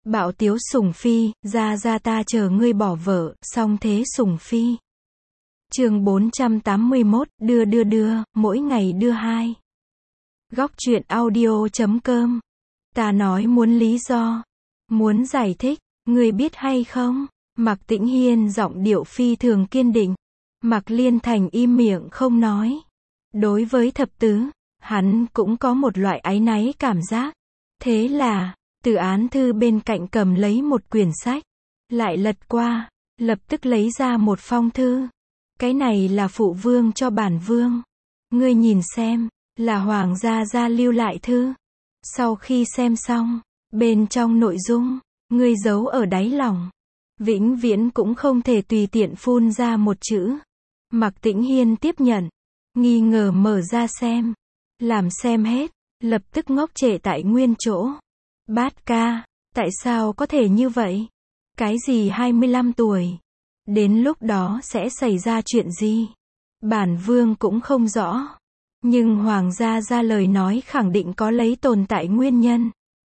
Bạo tiếu sủng phi, ra ta chờ ngươi bỏ vợ, song thế sủng phi. Chương 481, đưa, mỗi ngày đưa 2. Góc truyện audio.com. Ta nói muốn lý do, muốn giải thích, ngươi biết hay không? Mạc Tĩnh Hiên giọng điệu phi thường kiên định. Mạc Liên Thành im miệng không nói. Đối với thập tứ, hắn cũng có một loại áy náy cảm giác. Thế là, từ án thư bên cạnh cầm lấy một quyển sách, lại lật qua, lập tức lấy ra một phong thư. Cái này là phụ vương cho bản vương. Ngươi nhìn xem, là hoàng gia lưu lại thư. Sau khi xem xong, bên trong nội dung, ngươi giấu ở đáy lòng, vĩnh viễn cũng không thể tùy tiện phun ra một chữ. Mạc Tĩnh Hiên tiếp nhận, nghi ngờ mở ra xem. Làm xem hết, lập tức ngốc trệ tại nguyên chỗ. Bát ca, tại sao có thể như vậy? Cái gì 25 tuổi? Đến lúc đó sẽ xảy ra chuyện gì? Bản vương cũng không rõ. Nhưng hoàng gia ra lời nói khẳng định có lấy tồn tại nguyên nhân.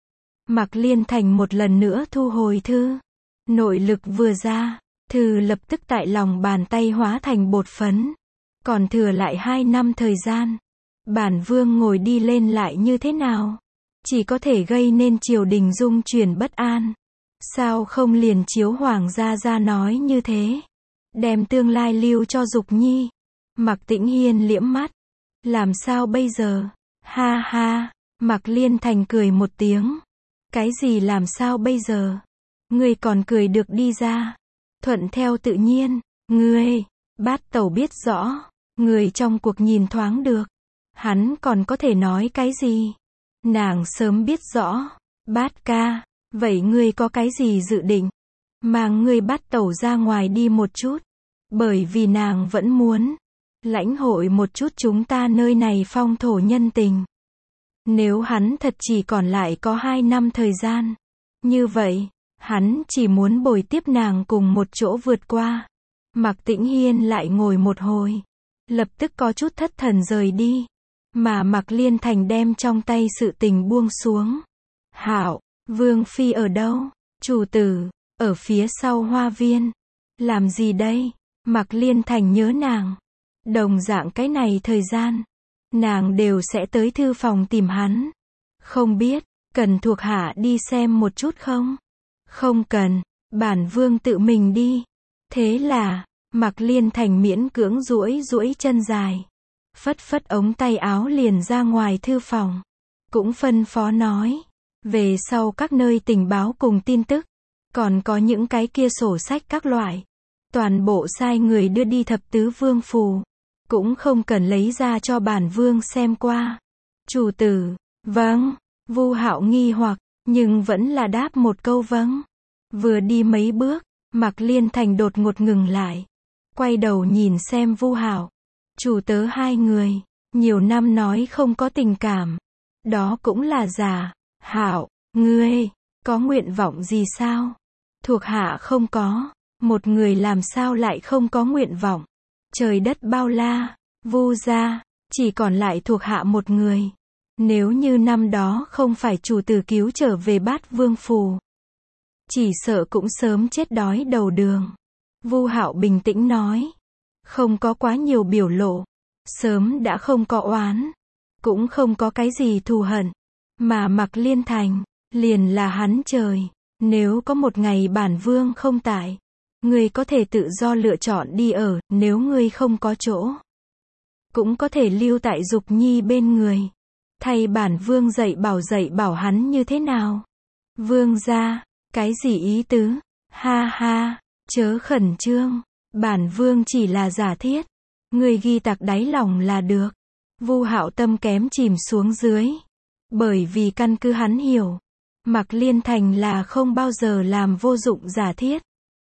Mạc Liên Thành một lần nữa thu hồi thư. Nội lực vừa ra, thư lập tức tại lòng bàn tay hóa thành bột phấn. Còn thừa lại 2 năm thời gian. Bản vương ngồi đi lên lại như thế nào? Chỉ có thể gây nên triều đình dung chuyển bất an. Sao không liền chiếu hoàng gia ra nói như thế? Đem tương lai lưu cho Dục Nhi. Mạc Tĩnh Hiên liễm mắt. Làm sao bây giờ? Ha ha, Mạc Liên Thành cười một tiếng. Cái gì làm sao bây giờ? Ngươi còn cười được đi ra. Thuận theo tự nhiên. Ngươi, Bát Tẩu biết rõ. Người trong cuộc nhìn thoáng được. Hắn còn có thể nói cái gì? Nàng sớm biết rõ. Bát ca, vậy ngươi có cái gì dự định? Mang ngươi Bát Tẩu ra ngoài đi một chút. Bởi vì nàng vẫn muốn lãnh hội một chút chúng ta nơi này phong thổ nhân tình. Nếu hắn thật chỉ còn lại có 2 năm thời gian. Như vậy, hắn chỉ muốn bồi tiếp nàng cùng một chỗ vượt qua. Mạc Tĩnh Hiên lại ngồi một hồi. Lập tức có chút thất thần rời đi. Mà Mạc Liên Thành đem trong tay sự tình buông xuống. Hảo, vương phi ở đâu? Chủ tử, ở phía sau hoa viên. Làm gì đây? Mạc Liên Thành nhớ nàng. Đồng dạng cái này thời gian, nàng đều sẽ tới thư phòng tìm hắn. Không biết, cần thuộc hạ đi xem một chút không? Không cần, bản vương tự mình đi. Thế là, Mạc Liên Thành miễn cưỡng duỗi chân dài. Phất phất ống tay áo liền ra ngoài thư phòng. Cũng phân phó nói. Về sau các nơi tình báo cùng tin tức. Còn có những cái kia sổ sách các loại. Toàn bộ sai người đưa đi thập tứ vương phù. Cũng không cần lấy ra cho bản vương xem qua. Chủ tử, vâng. Vu Hạo nghi hoặc, nhưng vẫn là đáp một câu vâng. Vừa đi mấy bước, Mạc Liên Thành đột ngột ngừng lại. Quay đầu nhìn xem Vu Hạo. Chủ tớ 2 người, nhiều năm nói không có tình cảm. Đó cũng là giả. Hạo, ngươi, có nguyện vọng gì sao? Thuộc hạ không có. Một người làm sao lại không có nguyện vọng? Trời đất bao la, Vu gia, chỉ còn lại thuộc hạ một người. Nếu như năm đó không phải chủ tử cứu trở về Bát Vương Phù, chỉ sợ cũng sớm chết đói đầu đường. Vu Hạo bình tĩnh nói. Không có quá nhiều biểu lộ. Sớm đã không có oán. Cũng không có cái gì thù hận. Mà Mạc Liên Thành, liền là hắn trời. Nếu có một ngày bản vương không tại, ngươi có thể tự do lựa chọn đi ở, nếu ngươi không có chỗ. Cũng có thể lưu tại Dục Nhi bên người. Thay bản vương dạy bảo hắn như thế nào? Vương gia, cái gì ý tứ? Ha ha, chớ khẩn trương. Bản vương chỉ là giả thiết. Ngươi ghi tạc đáy lòng là được. Vu Hạo tâm kém chìm xuống dưới. Bởi vì căn cứ hắn hiểu. Mạc Liên Thành là không bao giờ làm vô dụng giả thiết.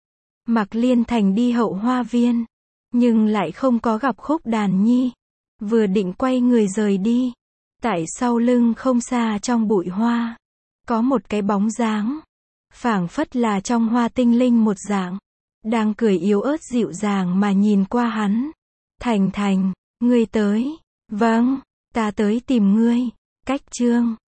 Mạc Liên Thành đi hậu hoa viên. Nhưng lại không có gặp Khúc Đàn Nhi. Vừa định quay người rời đi. Tại sau lưng không xa trong bụi hoa. Có một cái bóng dáng. Phảng phất là trong hoa tinh linh một dạng. Đang cười yếu ớt dịu dàng mà nhìn qua hắn. Thành, ngươi tới. Vâng, ta tới tìm ngươi. Cách chương.